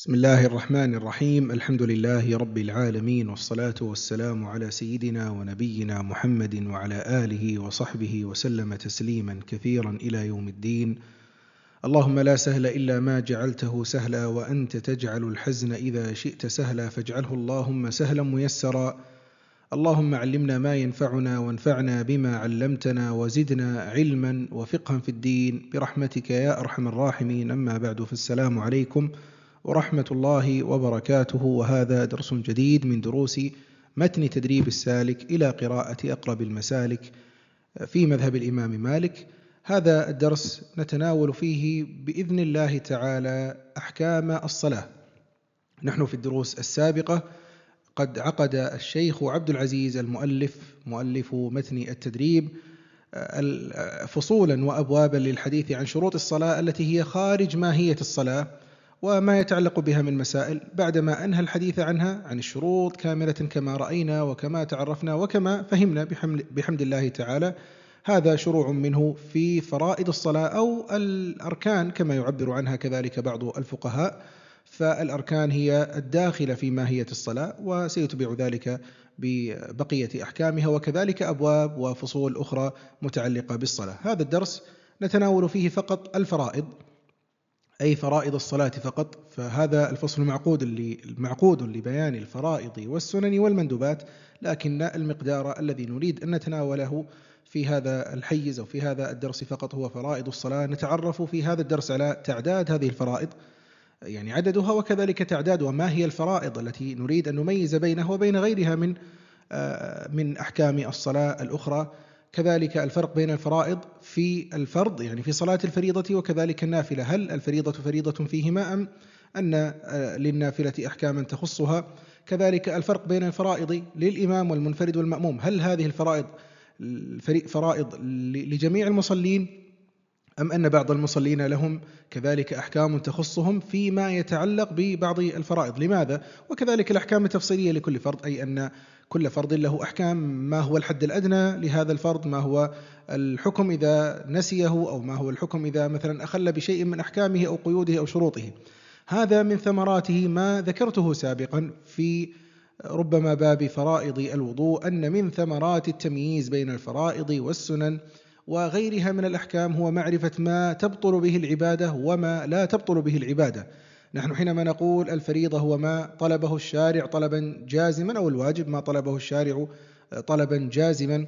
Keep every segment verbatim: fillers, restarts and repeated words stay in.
بسم الله الرحمن الرحيم. الحمد لله رب العالمين، والصلاة والسلام على سيدنا ونبينا محمد وعلى آله وصحبه وسلم تسليما كثيرا إلى يوم الدين. اللهم لا سهل إلا ما جعلته سهلا، وأنت تجعل الحزن إذا شئت سهلا، فاجعله اللهم سهلا ميسرا. اللهم علمنا ما ينفعنا، وانفعنا بما علمتنا، وزدنا علما وفقها في الدين برحمتك يا أرحم الراحمين. أما بعد، فالسلام عليكم ورحمة الله وبركاته، وهذا درس جديد من دروس متن تدريب السالك إلى قراءة أقرب المسالك في مذهب الإمام مالك. هذا الدرس نتناول فيه بإذن الله تعالى أحكام الصلاة. نحن في الدروس السابقة قد عقد الشيخ عبد العزيز المؤلف مؤلف متن التدريب فصولا وأبوابا للحديث عن شروط الصلاة التي هي خارج ماهية الصلاة وما يتعلق بها من مسائل، بعدما أنهى الحديث عنها عن الشروط كاملة كما رأينا وكما تعرفنا وكما فهمنا بحمد الله تعالى. هذا شروع منه في فرائض الصلاة أو الأركان كما يعبر عنها كذلك بعض الفقهاء. فالأركان هي الداخلة في ماهية الصلاة، وسيتبع ذلك ببقية أحكامها، وكذلك أبواب وفصول أخرى متعلقة بالصلاة. هذا الدرس نتناول فيه فقط الفرائض، أي فرائض الصلاة فقط. فهذا الفصل معقود معقود لبيان الفرائض والسنن والمندوبات، لكن المقدار الذي نريد أن نتناوله في هذا الحيز أو في هذا الدرس فقط هو فرائض الصلاة. نتعرف في هذا الدرس على تعداد هذه الفرائض، يعني عددها، وكذلك تعداد وما هي الفرائض التي نريد أن نميز بينها وبين غيرها من من أحكام الصلاة الأخرى. كذلك الفرق بين الفرائض في الفرض، يعني في صلاة الفريضة، وكذلك النافلة. هل الفريضة فريضة فيهما أم أن للنافلة أحكاما تخصها؟ كذلك الفرق بين الفرائض للإمام والمنفرد والمأموم، هل هذه الفرائض فرائض لجميع المصلين أم أن بعض المصلين لهم كذلك أحكام تخصهم فيما يتعلق ببعض الفرائض؟ لماذا؟ وكذلك الأحكام التفصيلية لكل فرض، أي أن كل فرض له أحكام. ما هو الحد الأدنى لهذا الفرض؟ ما هو الحكم إذا نسيه؟ أو ما هو الحكم إذا مثلا أخل بشيء من أحكامه أو قيوده أو شروطه؟ هذا من ثمراته ما ذكرته سابقا في ربما باب فرائض الوضوء، أن من ثمرات التمييز بين الفرائض والسنن وغيرها من الأحكام هو معرفة ما تبطل به العبادة وما لا تبطل به العبادة. نحن حينما نقول الفريضة هو ما طلبه الشارع طلبا جازما، أو الواجب ما طلبه الشارع طلبا جازما،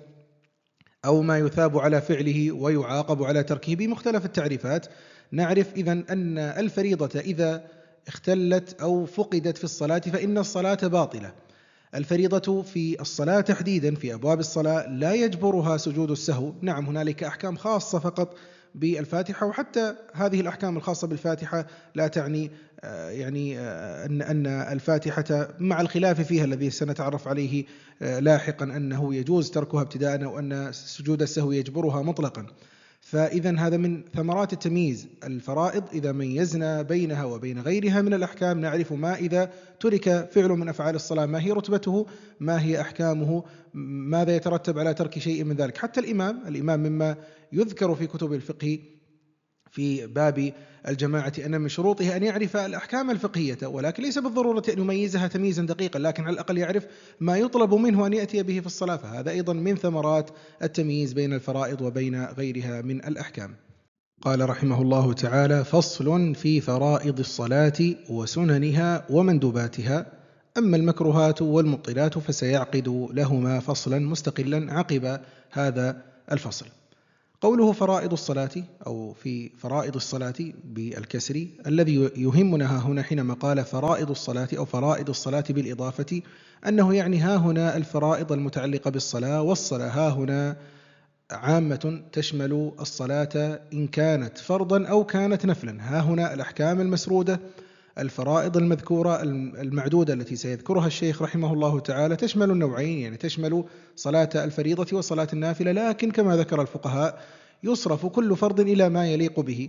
أو ما يثاب على فعله ويعاقب على تركه بمختلف التعريفات، نعرف إذن أن الفريضة إذا اختلت أو فقدت في الصلاة فإن الصلاة باطلة. الفريضة في الصلاة تحديدا في أبواب الصلاة لا يجبرها سجود السهو. نعم، هنالك أحكام خاصة فقط بالفاتحة، وحتى هذه الأحكام الخاصة بالفاتحة لا تعني يعني أن أن الفاتحة مع الخلاف فيها الذي سنتعرف عليه لاحقا أنه يجوز تركها ابتداء، أو أن سجود السهو يجبرها مطلقا. فإذا هذا من ثمرات التمييز. الفرائض إذا ميزنا بينها وبين غيرها من الأحكام نعرف ما إذا ترك فعل من أفعال الصلاة ما هي رتبته، ما هي أحكامه، ماذا يترتب على ترك شيء من ذلك. حتى الإمام الإمام مما يذكر في كتب الفقه في باب الجماعة أن من شروطه أن يعرف الأحكام الفقهية، ولكن ليس بالضرورة أن يميزها تمييزا دقيقا، لكن على الأقل يعرف ما يطلب منه أن يأتي به في الصلاة. فهذا أيضا من ثمرات التمييز بين الفرائض وبين غيرها من الأحكام. قال رحمه الله تعالى: فصل في فرائض الصلاة وسننها ومندوباتها، أما المكروهات والمبطلات فسيعقد لهما فصلا مستقلا عقب هذا الفصل. قوله فرائض الصلاة أو في فرائض الصلاة بالكسر، الذي يهمنا هنا حينما قال فرائض الصلاة أو فرائض الصلاة بالإضافة أنه يعني ها هنا الفرائض المتعلقة بالصلاة، والصلاة ها هنا عامة تشمل الصلاة إن كانت فرضا أو كانت نفلا. ها هنا الأحكام المسرودة الفرائض المذكورة المعدودة التي سيذكرها الشيخ رحمه الله تعالى تشمل النوعين، يعني تشمل صلاة الفريضة وصلاة النافلة، لكن كما ذكر الفقهاء يصرف كل فرض إلى ما يليق به.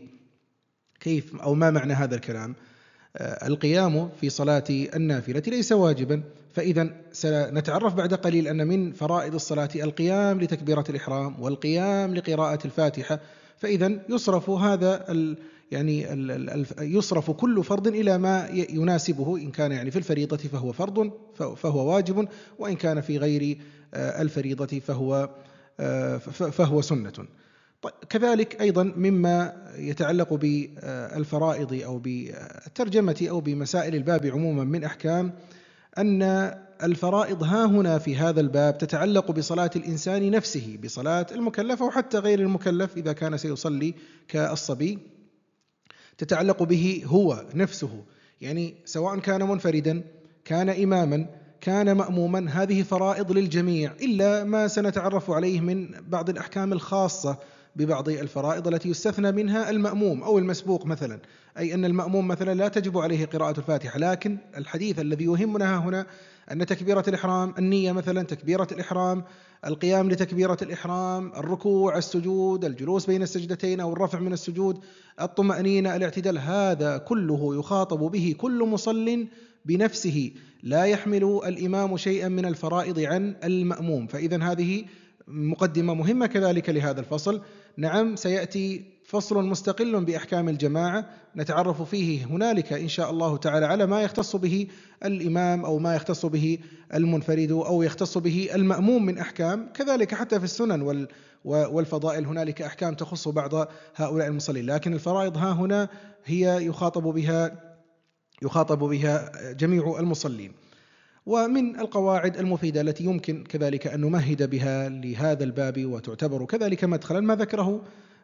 كيف أو ما معنى هذا الكلام؟ القيام في صلاة النافلة ليس واجبا، فإذا سنتعرف بعد قليل أن من فرائض الصلاة القيام لتكبيرة الإحرام والقيام لقراءة الفاتحة. فإذا يصرف هذا ال يعني ال ال يصرف كل فرض إلى ما يناسبه، إن كان يعني في الفريضة فهو فرض فهو واجب، وإن كان في غير الفريضة فهو فهو سنة. كذلك أيضا مما يتعلق بالفرائض أو بالترجمة أو بمسائل الباب عموما من أحكام، أن الفرائض ها هنا في هذا الباب تتعلق بصلاة الإنسان نفسه، بصلاة المكلف أو حتى غير المكلف إذا كان سيصلي كالصبي، تتعلق به هو نفسه، يعني سواء كان منفردا كان إماما كان مأموما، هذه فرائض للجميع، إلا ما سنتعرف عليه من بعض الأحكام الخاصة ببعض الفرائض التي يستثنى منها المأموم أو المسبوق مثلا، أي أن المأموم مثلا لا تجب عليه قراءة الفاتحة، لكن الحديث الذي يهمنا هنا أن تكبيرة الإحرام، النية مثلا، تكبيرة الإحرام، القيام لتكبيرة الإحرام، الركوع، السجود، الجلوس بين السجدتين أو الرفع من السجود، الطمأنينة، الاعتدال، هذا كله يخاطب به كل مصل بنفسه، لا يحمل الإمام شيئا من الفرائض عن المأموم. فإذا هذه مقدمة مهمة كذلك لهذا الفصل. نعم، سيأتي فصل مستقل بأحكام الجماعة نتعرف فيه هنالك إن شاء الله تعالى على ما يختص به الإمام أو ما يختص به المنفرد أو يختص به المأموم من أحكام، كذلك حتى في السنن والفضائل هنالك أحكام تخص بعض هؤلاء المصلين، لكن الفرائض ها هنا هي يخاطب بها يخاطب بها جميع المصلين. ومن القواعد المفيدة التي يمكن كذلك أن نمهد بها لهذا الباب وتعتبر كذلك مدخلا ما ذكره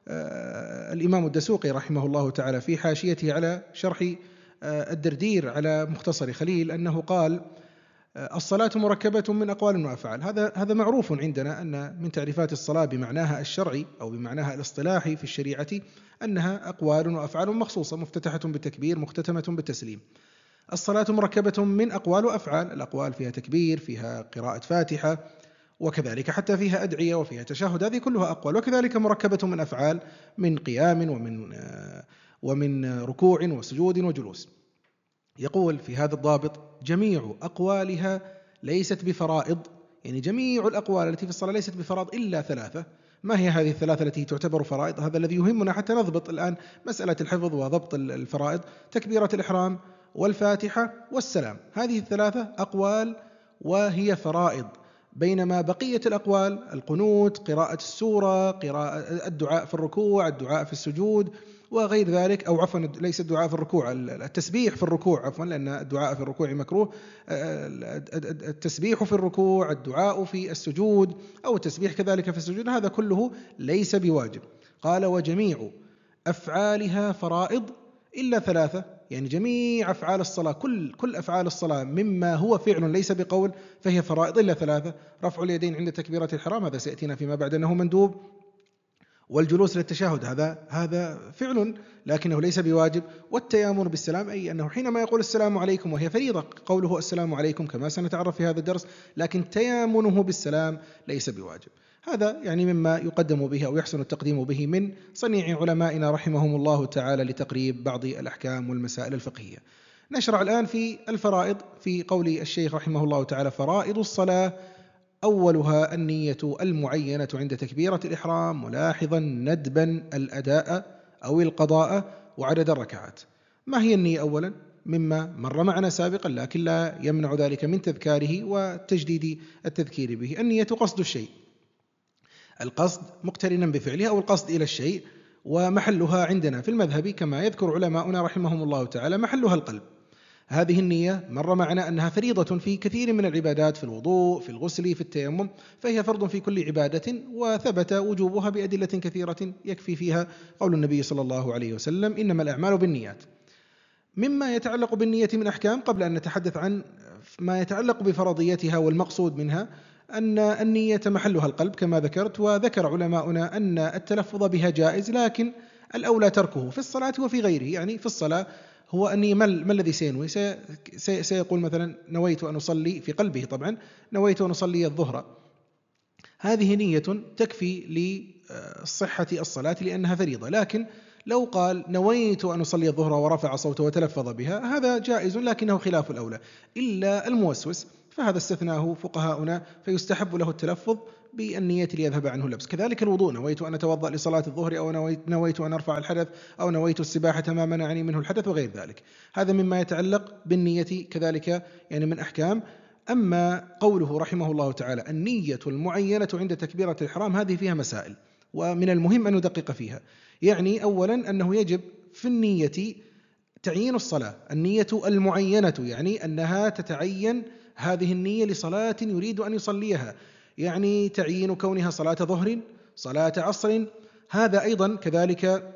الإمام الدسوقي رحمه الله تعالى في حاشيته على شرح الدردير على مختصر خليل، أنه قال: الصلاة مركبة من أقوال وأفعال. هذا هذا معروف عندنا أن من تعريفات الصلاة بمعناها الشرعي أو بمعناها الاصطلاحي في الشريعة أنها أقوال وأفعال مخصوصة، مفتتحة بالتكبير مختتمة بالتسليم. الصلاة مركبة من أقوال وأفعال، الأقوال فيها تكبير، فيها قراءة فاتحة، وكذلك حتى فيها أدعية وفيها تشهد، هذه كلها أقوال، وكذلك مركبة من أفعال من قيام ومن ومن ركوع وسجود وجلوس. يقول في هذا الضابط: جميع أقوالها ليست بفرائض، يعني جميع الأقوال التي في الصلاة ليست بفرائض إلا ثلاثة. ما هي هذه الثلاثة التي تعتبر فرائض؟ هذا الذي يهمنا حتى نضبط الآن مسألة الحفظ وضبط الفرائض: تكبيرة الإحرام والفاتحة والسلام، هذه الثلاثة أقوال وهي فرائض، بينما بقية الأقوال القنوت، قراءة السورة، قراءة الدعاء في الركوع، الدعاء في السجود وغير ذلك، أو عفوا ليس الدعاء في الركوع، التسبيح في الركوع عفوا، لأن الدعاء في الركوع مكروه، التسبيح في الركوع، الدعاء في السجود أو التسبيح كذلك في السجود، هذا كله ليس بواجب. قال: وجميع أفعالها فرائض إلا ثلاثة، يعني جميع أفعال الصلاة، كل كل أفعال الصلاة مما هو فعل ليس بقول فهي فرائض إلا ثلاثة: رفع اليدين عند تكبيرة الإحرام، هذا سيأتينا فيما بعد أنه مندوب، والجلوس للتشهد هذا هذا فعل لكنه ليس بواجب، والتيامن بالسلام، أي أنه حينما يقول السلام عليكم وهي فريضة قوله السلام عليكم كما سنتعرف في هذا الدرس، لكن تيامنه بالسلام ليس بواجب. هذا يعني مما يقدم به أو يحسن التقديم به من صنيع علمائنا رحمهم الله تعالى لتقريب بعض الأحكام والمسائل الفقهية. نشرع الآن في الفرائض، في قول الشيخ رحمه الله تعالى: فرائض الصلاة أولها النية المعينة عند تكبيرة الإحرام، ملاحظا ندبا الأداء أو القضاء وعدد الركعات. ما هي النية أولا؟ مما مر معنا سابقا لكن لا يمنع ذلك من تذكاره وتجديد التذكير به. النية قصد الشيء، القصد مقترنا بفعله أو القصد إلى الشيء، ومحلها عندنا في المذهب كما يذكر علماؤنا رحمهم الله تعالى محلها القلب. هذه النية مر معنا أنها فريضة في كثير من العبادات، في الوضوء، في الغسل، في التيمم، فهي فرض في كل عبادة، وثبت وجوبها بأدلة كثيرة يكفي فيها قول النبي صلى الله عليه وسلم: إنما الأعمال بالنيات. مما يتعلق بالنية من أحكام، قبل أن نتحدث عن ما يتعلق بفرضيتها والمقصود منها، أن النية محلها القلب كما ذكرت، وذكر علماؤنا أن التلفظ بها جائز، لكن الأولى تركه في الصلاة وفي غيره. يعني في الصلاة هو أني ما الذي سينوي؟ سيقول مثلا: نويت أن أصلي، في قلبه طبعا نويت أن أصلي الظهر، هذه نية تكفي لصحة الصلاة لأنها فريضة. لكن لو قال: نويت أن أصلي الظهر ورفع صوته وتلفظ بها، هذا جائز لكنه خلاف الأولى، إلا الموسوس فهذا استثناه فقهاؤنا، فيستحب له التلفظ بالنية ليذهب عنه اللبس. كذلك الوضوء، نويت أن أتوضأ لصلاة الظهر، أو نويت, نويت أن أرفع الحدث، أو نويت السباحة ما منعني منه الحدث وغير ذلك. هذا مما يتعلق بالنية كذلك يعني من أحكام. أما قوله رحمه الله تعالى النية المعينة عند تكبيرة الإحرام، هذه فيها مسائل، ومن المهم أن ندقق فيها. يعني أولا أنه يجب في النية تعيين الصلاة، النية المعينة يعني أنها تتعين هذه النية لصلاة يريد أن يصليها، يعني تعيين كونها صلاة ظهر، صلاة عصر. هذا أيضا كذلك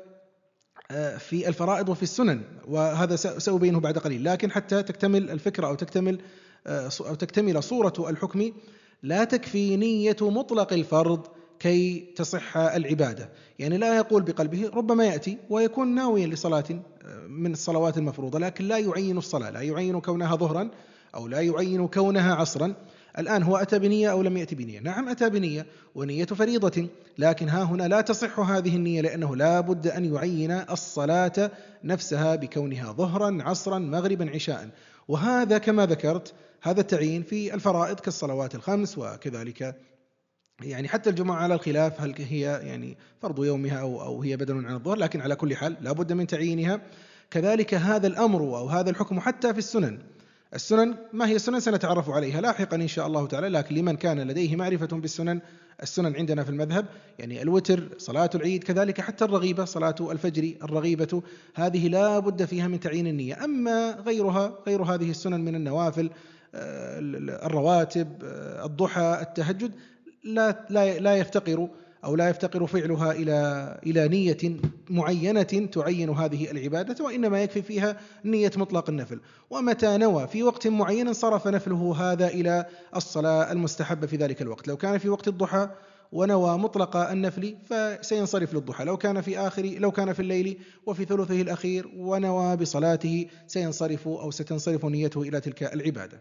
في الفرائض وفي السنن، وهذا سأبينه بعد قليل. لكن حتى تكتمل الفكرة أو تكتمل أو تكتمل صورة الحكم، لا تكفي نية مطلق الفرض كي تصح العبادة. يعني لا يقول بقلبه، ربما يأتي ويكون ناويا لصلاة من الصلوات المفروضة، لكن لا يعين الصلاة، لا يعين كونها ظهرا أو لا يعين كونها عصرا. الآن هو أتى بنية أو لم يأتي بنية؟ نعم أتى بنية، ونية فريضة، لكن ها هنا لا تصح هذه النية، لأنه لا بد أن يعين الصلاة نفسها بكونها ظهرا عصرا مغربا عشاء. وهذا كما ذكرت هذا التعيين في الفرائض كالصلوات الخمس، وكذلك يعني حتى الجمعة على الخلاف هل هي يعني فرض يومها أو أو هي بدل عن الظهر، لكن على كل حال لا بد من تعيينها. كذلك هذا الأمر أو هذا الحكم حتى في السنن. السنن ما هي السنن سنتعرف عليها لاحقا إن شاء الله تعالى، لكن لمن كان لديه معرفة بالسنن، السنن عندنا في المذهب يعني الوتر، صلاة العيد، كذلك حتى الرغيبة، صلاة الفجر الرغيبة، هذه لا بد فيها من تعيين النية. أما غيرها، غير هذه السنن من النوافل، الرواتب، الضحى، التهجد، لا لا لا يفتقر أو لا يفتقر فعلها إلى إلى نية معينة تعين هذه العبادة، وإنما يكفي فيها نية مطلق النفل. ومتى نوى في وقت معين صرف نفله هذا إلى الصلاة المستحبة في ذلك الوقت. لو كان في وقت الضحى ونوى مطلق النفل فسينصرف للضحى، لو كان في آخر لو كان في الليل وفي ثلثه الأخير ونوى بصلاته سينصرف أو ستنصرف نيته إلى تلك العبادة.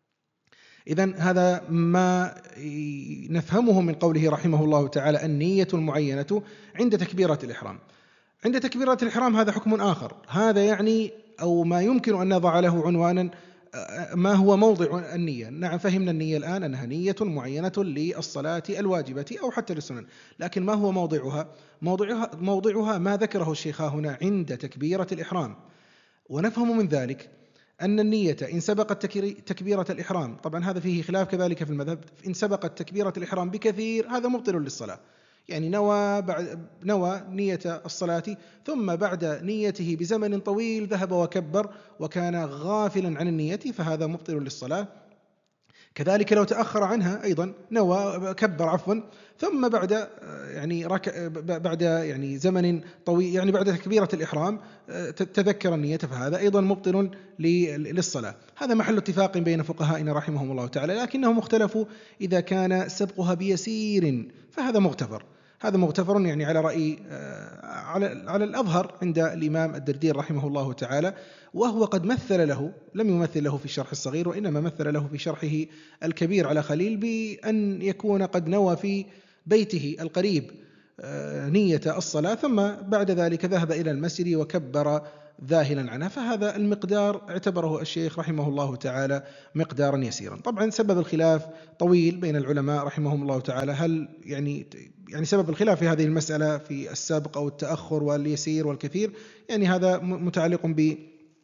إذن هذا ما نفهمه من قوله رحمه الله تعالى النية المعينة عند تكبيرة الإحرام. عند تكبيرة الإحرام هذا حكم آخر، هذا يعني أو ما يمكن أن نضع له عنوانا، ما هو موضع النية. نعم فهمنا النية الآن أنها نية معينة للصلاة الواجبة أو حتى للسنن، لكن ما هو موضعها؟ موضعها, موضعها ما ذكره الشيخ هنا عند تكبيرة الإحرام. ونفهم من ذلك أن النية إن سبقت تكبيرة الإحرام، طبعا هذا فيه خلاف كذلك في المذهب، إن سبقت تكبيرة الإحرام بكثير هذا مبطل للصلاة. يعني نوى بعد نوى نية الصلاة ثم بعد نيته بزمن طويل ذهب وكبر وكان غافلا عن النية، فهذا مبطل للصلاة. كذلك لو تأخر عنها أيضا نوى كبر عفوا ثم بعد يعني رك بعد يعني زمن طويل، يعني بعد تكبيرة الإحرام تذكر النية، فهذا أيضا مبطل للصلاة. هذا محل اتفاق بين فقهائنا رحمهم الله تعالى، لكنهم اختلفوا إذا كان سبقها بيسير فهذا مغتفر. هذا مغتفر يعني على رأي على على الأظهر عند الإمام الدردير رحمه الله تعالى، وهو قد مثل له، لم يمثل له في الشرح الصغير وإنما مثل له في شرحه الكبير على خليل، بأن يكون قد نوى في بيته القريب نية الصلاة ثم بعد ذلك ذهب إلى المسجد وكبر ذاهلا عنها، فهذا المقدار اعتبره الشيخ رحمه الله تعالى مقدارا يسيرا. طبعا سبب الخلاف طويل بين العلماء رحمهم الله تعالى، هل يعني يعني سبب الخلاف في هذه المسألة في السابق أو التأخر واليسير والكثير، يعني هذا متعلق ب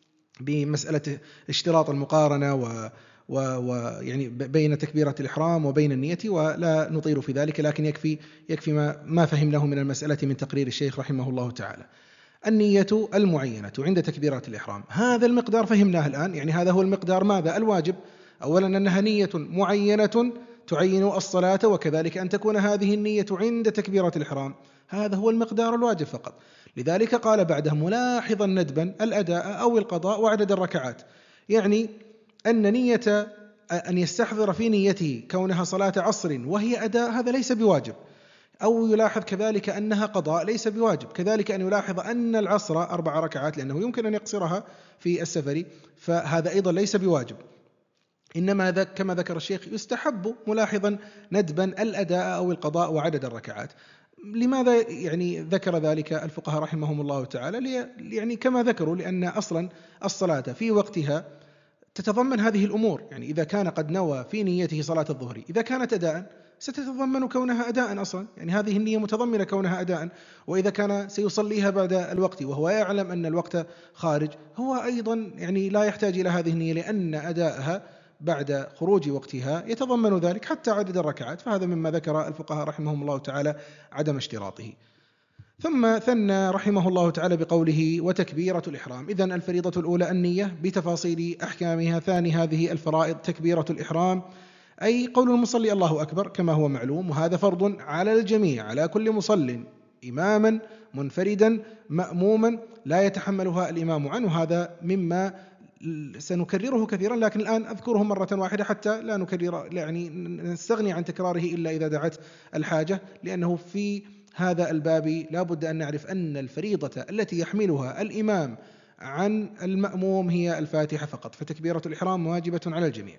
بمسألة اشتراط المقارنة و ويعني بين تكبيرة الإحرام وبين النية، ولا نطيل في ذلك، لكن يكفي يكفي ما ما فهمناه من المسألة من تقرير الشيخ رحمه الله تعالى. النية المعينة عند تكبيرة الإحرام، هذا المقدار فهمناه الآن، يعني هذا هو المقدار ماذا؟ الواجب. أولا أنها نية معينة تعين الصلاة، وكذلك أن تكون هذه النية عند تكبيرة الإحرام، هذا هو المقدار الواجب فقط. لذلك قال بعده ملاحظا ندبا الأداء أو القضاء وعدد الركعات، يعني أن نية أن يستحضر في نيته كونها صلاة عصر وهي أداء هذا ليس بواجب، أو يلاحظ كذلك أنها قضاء ليس بواجب، كذلك أن يلاحظ أن العصر أربع ركعات لأنه يمكن أن يقصرها في السفر، فهذا أيضا ليس بواجب، إنما ذا كما ذكر الشيخ يستحب ملاحظا ندبا الأداء أو القضاء وعدد الركعات. لماذا يعني ذكر ذلك الفقهاء رحمهم الله تعالى؟ يعني كما ذكروا لأن أصلا الصلاة في وقتها تتضمن هذه الأمور، يعني إذا كان قد نوى في نيته صلاة الظهر إذا كانت أداء ستتضمن كونها أداء أصلا، يعني هذه النية متضمنة كونها أداء. وإذا كان سيصليها بعد الوقت وهو يعلم أن الوقت خارج، هو أيضا يعني لا يحتاج إلى هذه النية، لأن أداءها بعد خروج وقتها يتضمن ذلك حتى عدد الركعات. فهذا مما ذكر الفقهاء رحمهم الله تعالى عدم اشتراطه. ثم ثنى رحمه الله تعالى بقوله وتكبيرة الإحرام. إذن الفريضة الأولى النية بتفاصيل أحكامها. ثاني هذه الفرائض تكبيرة الإحرام، أي قول المصلي الله أكبر كما هو معلوم، وهذا فرض على الجميع، على كل مصل، إماما منفردا مأموما لا يتحملها الإمام عنه. هذا مما سنكرره كثيرا، لكن الآن أذكره مرة واحدة حتى لا نكرر، يعني نستغني عن تكراره إلا إذا دعت الحاجة، لأنه في هذا الباب لا بد أن نعرف أن الفريضة التي يحملها الإمام عن المأموم هي الفاتحة فقط، فتكبيرة الإحرام واجبة على الجميع.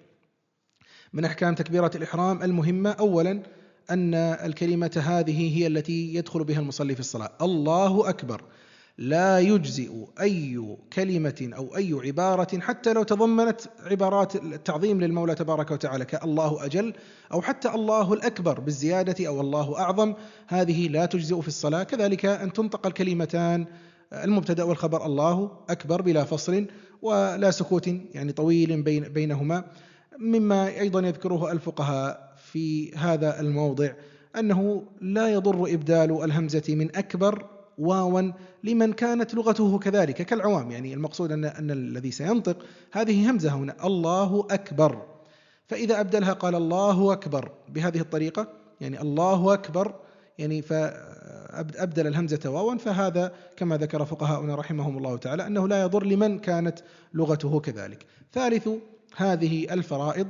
من أحكام تكبيرة الإحرام المهمة أولا أن الكلمة هذه هي التي يدخل بها المصلي في الصلاة، الله أكبر. لا يجزئ أي كلمة أو أي عبارة حتى لو تضمنت عبارات التعظيم للمولى تبارك وتعالى كالله أجل، أو حتى الله الأكبر بالزيادة، أو الله أعظم، هذه لا تجزئ في الصلاة. كذلك أن تنطق الكلمتان المبتدأ والخبر الله أكبر بلا فصل ولا سكوت يعني طويل بين بينهما. مما أيضا يذكره الفقهاء في هذا الموضع أنه لا يضر إبدال الهمزة من أكبر واوا لمن كانت لغته كذلك كالعوام، يعني المقصود أن, أن الذي سينطق هذه همزة هنا الله أكبر، فإذا أبدلها قال الله أكبر بهذه الطريقة، يعني الله أكبر، يعني فأبدل الهمزة واوا، فهذا كما ذكر فقهاؤنا رحمهم الله تعالى أنه لا يضر لمن كانت لغته كذلك. ثالث هذه الفرائض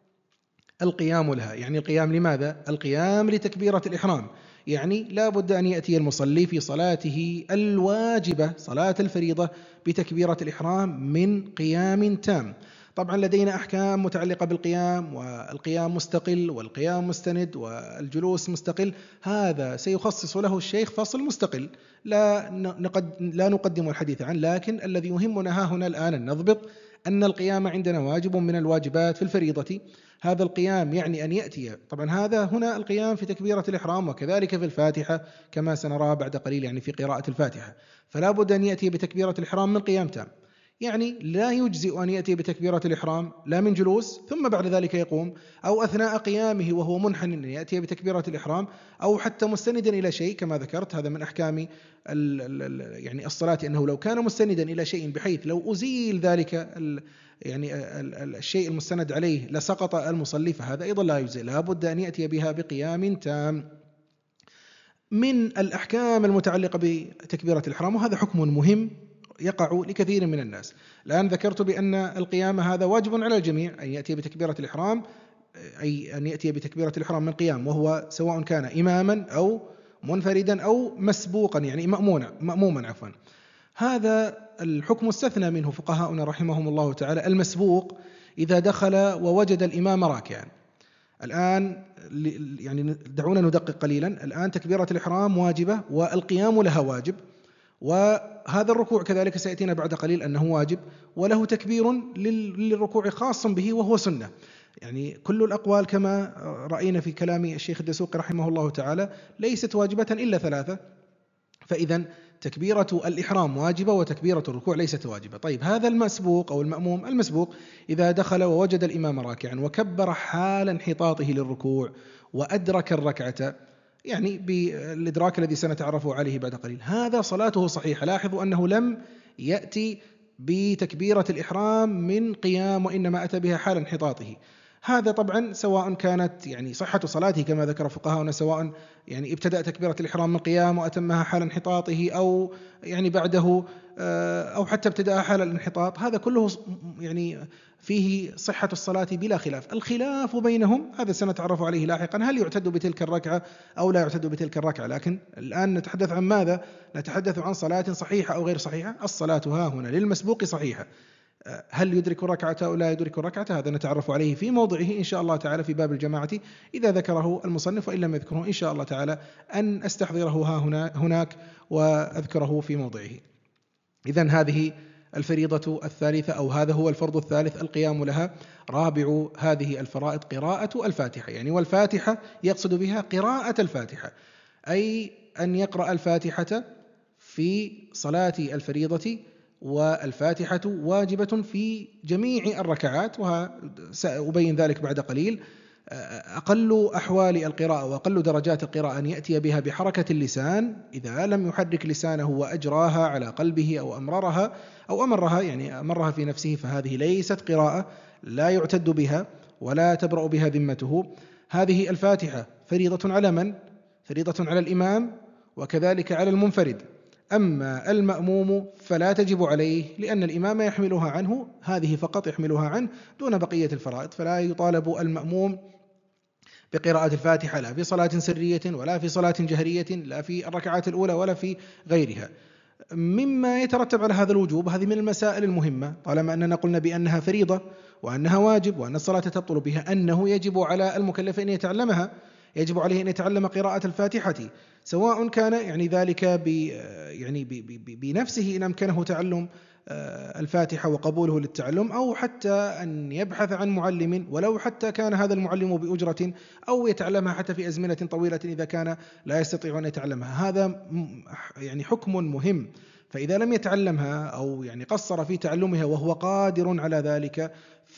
القيام لها، يعني القيام لماذا؟ القيام لتكبيرة الإحرام، يعني لا بد أن يأتي المصلي في صلاته الواجبة صلاة الفريضة بتكبيرة الإحرام من قيام تام. طبعا لدينا أحكام متعلقة بالقيام، والقيام مستقل والقيام مستند والجلوس مستقل، هذا سيخصص له الشيخ فصل مستقل لا لا نقدم الحديث عنه، لكن الذي يهمنا ها هنا الآن أن نضبط أن القيام عندنا واجب من الواجبات في الفريضة. هذا القيام يعني أن يأتي، طبعا هذا هنا القيام في تكبيرة الإحرام وكذلك في الفاتحة كما سنرى بعد قليل، يعني في قراءة الفاتحة، فلا بد أن يأتي بتكبيرة الإحرام من قيام تام، يعني لا يجزئ أن يأتي بتكبيرة الإحرام لا من جلوس ثم بعد ذلك يقوم، أو أثناء قيامه وهو منحن أن يأتي بتكبيرة الإحرام، أو حتى مستندا إلى شيء كما ذكرت. هذا من أحكام ال ال يعني الصلاة، أنه لو كان مستندا إلى شيء بحيث لو أزيل ذلك ال يعني ال ال الشيء المستند عليه لسقط المصلي، فهذا أيضا لا يجزئ، لا بد أن يأتي بها بقيام تام. من الأحكام المتعلقة بتكبيرة الإحرام، وهذا حكم مهم يقع لكثير من الناس، الآن ذكرت بأن القيام هذا واجب على الجميع، أن يأتي بتكبيرة الإحرام، أي أن يأتي بتكبيرة الإحرام من قيام، وهو سواء كان إماما أو منفردا أو مسبوقا، يعني مأمونا مأموما عفوا. هذا الحكم استثنى منه فقهاؤنا رحمهم الله تعالى المسبوق إذا دخل ووجد الإمام راكعا. الآن يعني دعونا ندقق قليلا، الآن تكبيرة الإحرام واجبة والقيام لها واجب، وهذا الركوع كذلك سيأتينا بعد قليل أنه واجب، وله تكبير للركوع خاص به وهو سنة. يعني كل الأقوال كما رأينا في كلام الشيخ الدسوقي رحمه الله تعالى ليست واجبة إلا ثلاثة، فإذا تكبيرة الإحرام واجبة وتكبيرة الركوع ليست واجبة. طيب هذا المسبوق أو المأموم، المسبوق إذا دخل ووجد الإمام راكعا وكبر حال انحطاطه للركوع وأدرك الركعة، يعني بالإدراك الذي سنتعرف عليه بعد قليل، هذا صلاته صحيحة. لاحظوا أنه لم يأتي بتكبيرة الإحرام من قيام، وإنما أتى بها حال انحطاطه. هذا طبعا سواء كانت يعني صحة صلاته كما ذكر فقهاؤنا، سواء يعني ابتدأ تكبيرة الإحرام من قيام وأتمها حال انحطاطه، أو يعني بعده أو حتى ابتدأ حال الانحطاط، هذا كله يعني فيه صحة الصلاة بلا خلاف. الخلاف بينهم هذا سنتعرف عليه لاحقا، هل يعتد بتلك الركعة أو لا يعتد بتلك الركعة، لكن الآن نتحدث عن ماذا؟ نتحدث عن صلاة صحيحة أو غير صحيحة. الصلاة ها هنا للمسبوق صحيحة، هل يدرك الركعة أو لا يدرك الركعة هذا نتعرف عليه في موضعه إن شاء الله تعالى في باب الجماعة إذا ذكره المصنف، وإن لم يذكره إن شاء الله تعالى أن أستحضره ها هنا هناك وأذكره في موضعه. إذن هذه الفريضة الثالثة، أو هذا هو الفرض الثالث القيام لها. رابع هذه الفرائض قراءة الفاتحة، يعني والفاتحة يقصد بها قراءة الفاتحة، أي أن يقرأ الفاتحة في صلاة الفريضة، والفاتحة واجبة في جميع الركعات، وسأبين ذلك بعد قليل. أقل أحوال القراءة وأقل درجات القراءة أن يأتي بها بحركة اللسان، إذا لم يحرك لسانه وأجراها على قلبه أو أمررها أو أمرها يعني أمرها في نفسه، فهذه ليست قراءة، لا يعتد بها ولا تبرأ بها ذمته. هذه الفاتحة فريضة على من؟ فريضة على الإمام وكذلك على المنفرد. أما المأموم فلا تجب عليه، لأن الإمام يحملها عنه، هذه فقط يحملها عنه دون بقية الفرائض، فلا يطالب المأموم بقراءة الفاتحة لا في صلاة سرية ولا في صلاة جهرية، لا في الركعات الأولى ولا في غيرها. مما يترتب على هذا الوجوب، هذه من المسائل المهمة، طالما أننا قلنا بأنها فريضة وأنها واجب وأن الصلاة تبطل بها، أنه يجب على المكلف أن يتعلمها، يجب عليه أن يتعلم قراءة الفاتحة، سواء كان يعني ذلك ب يعني بنفسه إن أمكنه تعلم الفاتحة وقبوله للتعلم، أو حتى أن يبحث عن معلم، ولو حتى كان هذا المعلم بأجرة، أو يتعلمها حتى في أزمنة طويلة إذا كان لا يستطيع أن يتعلمها. هذا يعني حكم مهم، فإذا لم يتعلمها أو يعني قصر في تعلمها وهو قادر على ذلك،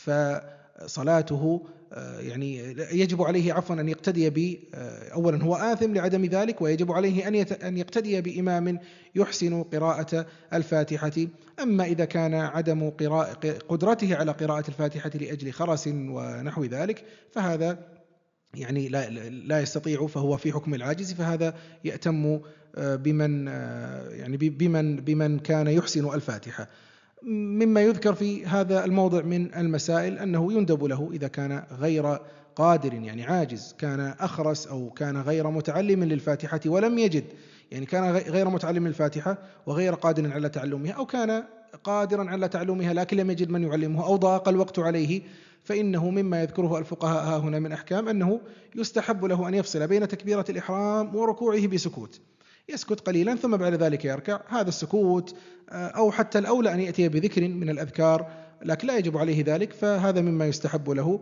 فصلاته يعني يجب عليه عفوا أن يقتدي ب أولا هو آثم لعدم ذلك، ويجب عليه أن يقتدي بإمام يحسن قراءة الفاتحة. أما إذا كان عدم قدرته على قراءة الفاتحة لأجل خرس ونحو ذلك، فهذا يعني لا, لا يستطيع، فهو في حكم العاجز، فهذا يأتم بمن يعني بمن بمن كان يحسن الفاتحة. مما يذكر في هذا الموضع من المسائل أنه يندب له إذا كان غير قادر، يعني عاجز، كان أخرس أو كان غير متعلم للفاتحة ولم يجد، يعني كان غير متعلم للفاتحة وغير قادر على تعلمها، أو كان قادرا على تعلمها لكن لم يجد من يعلمه، أو ضاق الوقت عليه، فإنه مما يذكره الفقهاء ها هنا من أحكام أنه يستحب له أن يفصل بين تكبيرة الإحرام وركوعه بسكوت، يسكت قليلا ثم بعد ذلك يركع. هذا السكوت أو حتى الأولى أن يأتي بذكر من الأذكار، لكن لا يجب عليه ذلك، فهذا مما يستحب له،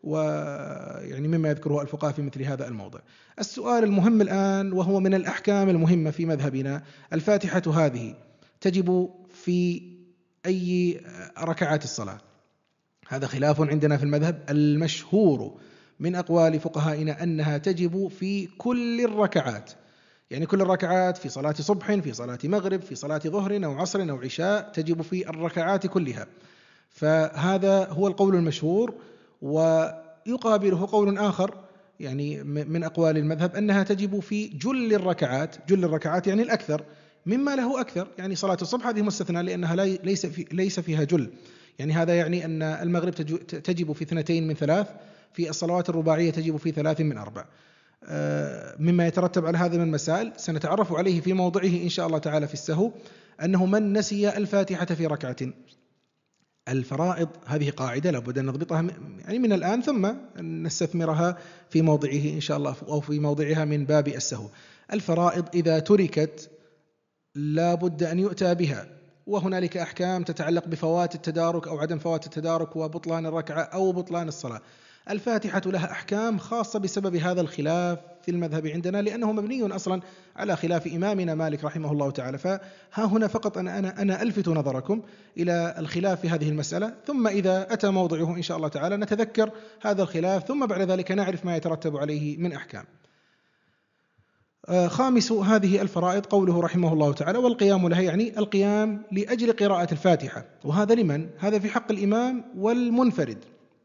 ويعني مما يذكره الفقهاء في مثل هذا الموضع. السؤال المهم الآن، وهو من الأحكام المهمة في مذهبنا، الفاتحة هذه تجب في أي ركعات الصلاة؟ هذا خلاف عندنا في المذهب. المشهور من أقوال فقهائنا أنها تجب في كل الركعات، يعني كل الركعات، في صلاة صبح، في صلاة مغرب، في صلاة ظهر أو عصر أو عشاء، تجب في الركعات كلها. فهذا هو القول المشهور، ويقابله قول آخر يعني من أقوال المذهب أنها تجب في جل الركعات. جل الركعات يعني الأكثر، مما له أكثر، يعني صلاة الصبح هذه مستثنى لأنها ليس في ليس فيها جل، يعني هذا يعني أن المغرب تجب في اثنتين من ثلاث، في الصلوات الرباعية تجب في ثلاث من أربع. مما يترتب على هذا من مسائل سنتعرف عليه في موضعه إن شاء الله تعالى في السهو، أنه من نسي الفاتحة في ركعة. الفرائض هذه قاعدة لابد أن نضبطها يعني من الآن، ثم نستثمرها في موضعه إن شاء الله، أو في موضعها من باب السهو. الفرائض إذا تركت لابد أن يؤتى بها، وهنالك أحكام تتعلق بفوات التدارك أو عدم فوات التدارك وبطلان الركعة أو بطلان الصلاة. الفاتحة لها أحكام خاصة بسبب هذا الخلاف في المذهب عندنا، لأنه مبني أصلا على خلاف إمامنا مالك رحمه الله تعالى. فها هنا فقط أنا, أنا, أنا ألفت نظركم إلى الخلاف في هذه المسألة، ثم إذا أتى موضعه إن شاء الله تعالى نتذكر هذا الخلاف، ثم بعد ذلك نعرف ما يترتب عليه من أحكام. خامس هذه الفرائض قوله رحمه الله تعالى: والقيام لها، يعني القيام لأجل قراءة الفاتحة. وهذا لمن؟ هذا في حق الإمام والمنفرد.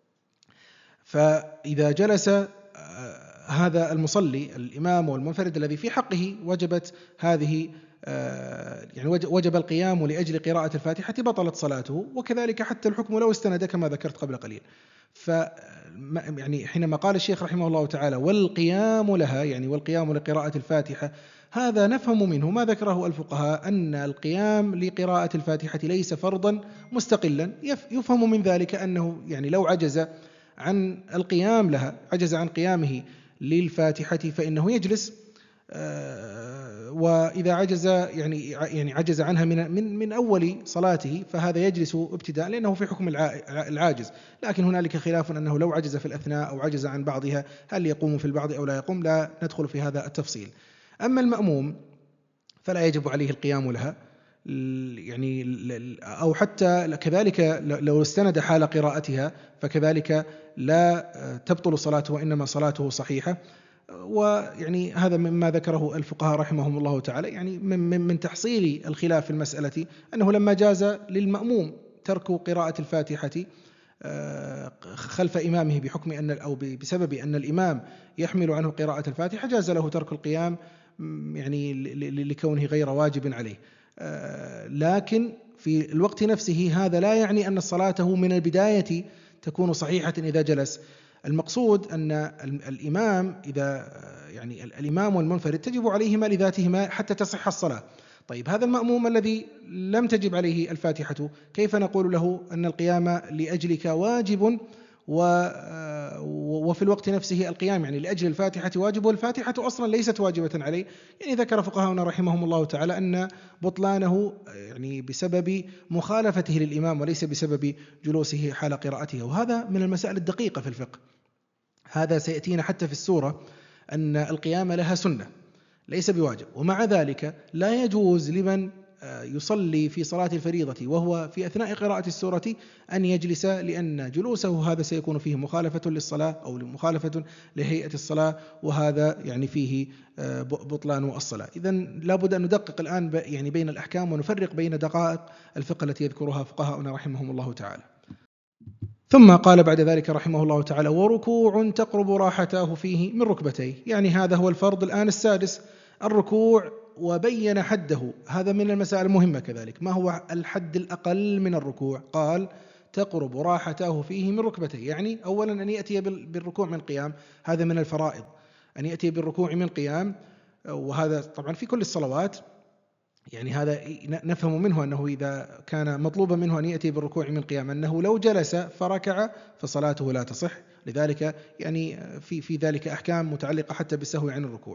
فإذا جلس هذا المصلي الإمام والمنفرد الذي في حقه وجبت هذه يعني وجب القيام لأجل قراءة الفاتحة، بطلت صلاته. وكذلك حتى الحكم لو استند كما ذكرت قبل قليل. ف يعني حينما قال الشيخ رحمه الله تعالى: والقيام لها، يعني والقيام لقراءة الفاتحة، هذا نفهم منه ما ذكره الفقهاء أن القيام لقراءة الفاتحة ليس فرضا مستقلا. يفهم من ذلك أنه يعني لو عجز عن القيام لها، عجز عن قيامه للفاتحة، فإنه يجلس وإذا عجز يعني يعني عجز عنها من من من أول صلاته فهذا يجلس ابتداء لأنه في حكم العاجز. لكن هنالك خلاف أنه لو عجز في الأثناء أو عجز عن بعضها هل يقوم في البعض أو لا يقوم، لا ندخل في هذا التفصيل. أما المأموم فلا يجب عليه القيام لها، يعني أو حتى كذلك لو استند حال قراءتها فكذلك لا تبطل صلاته وإنما صلاته صحيحة. ويعني هذا مما ذكره الفقهاء رحمهم الله تعالى، يعني من من تحصيل الخلاف في المسألة أنه لما جاز للمأموم ترك قراءة الفاتحة خلف إمامه بحكم أن أو بسبب أن الإمام يحمل عنه قراءة الفاتحة، جاز له ترك القيام يعني لكونه غير واجب عليه. لكن في الوقت نفسه هذا لا يعني أن صلاته من البداية تكون صحيحة إذا جلس. المقصود أن الإمام إذا يعني الإمام والمنفرد تجب عليهما لذاتهما حتى تصح الصلاة. طيب هذا المأموم الذي لم تجب عليه الفاتحة كيف نقول له أن القيام لأجلك واجب وفي الوقت نفسه القيام يعني لأجل الفاتحة واجب والفاتحة أصلا ليست واجبة عليه؟ يعني ذكر فقهاؤنا رحمهم الله تعالى أن بطلانه يعني بسبب مخالفته للإمام وليس بسبب جلوسه حال قراءته، وهذا من المسائل الدقيقة في الفقه. هذا سيأتينا حتى في السورة أن القيام لها سنة ليس بواجب، ومع ذلك لا يجوز لمن يصلي في صلاة الفريضة وهو في أثناء قراءة السورة أن يجلس، لأن جلوسه هذا سيكون فيه مخالفة للصلاة أو مخالفة لهيئة الصلاة، وهذا يعني فيه بطلان الصلاة. إذن لابد أن ندقق الآن يعني بين الأحكام ونفرق بين دقائق الفقه التي يذكرها فقهاؤنا رحمهم الله تعالى. ثم قال بعد ذلك رحمه الله تعالى: وركوع تقرب راحتاه فيه من ركبتيه. يعني هذا هو الفرض الآن السادس، الركوع، وبين حده. هذا من المسائل المهمة كذلك. ما هو الحد الأقل من الركوع؟ قال: تقرب راحتاه فيه من ركبتيه، يعني أولا أن يأتي بالركوع من قيام، هذا من الفرائض أن يأتي بالركوع من قيام، وهذا طبعا في كل الصلوات. يعني هذا نفهم منه أنه إذا كان مطلوبا منه أن يأتي بالركوع من قيام أنه لو جلس فركع فصلاته لا تصح، لذلك يعني في في ذلك أحكام متعلقة حتى بالسهو عن الركوع.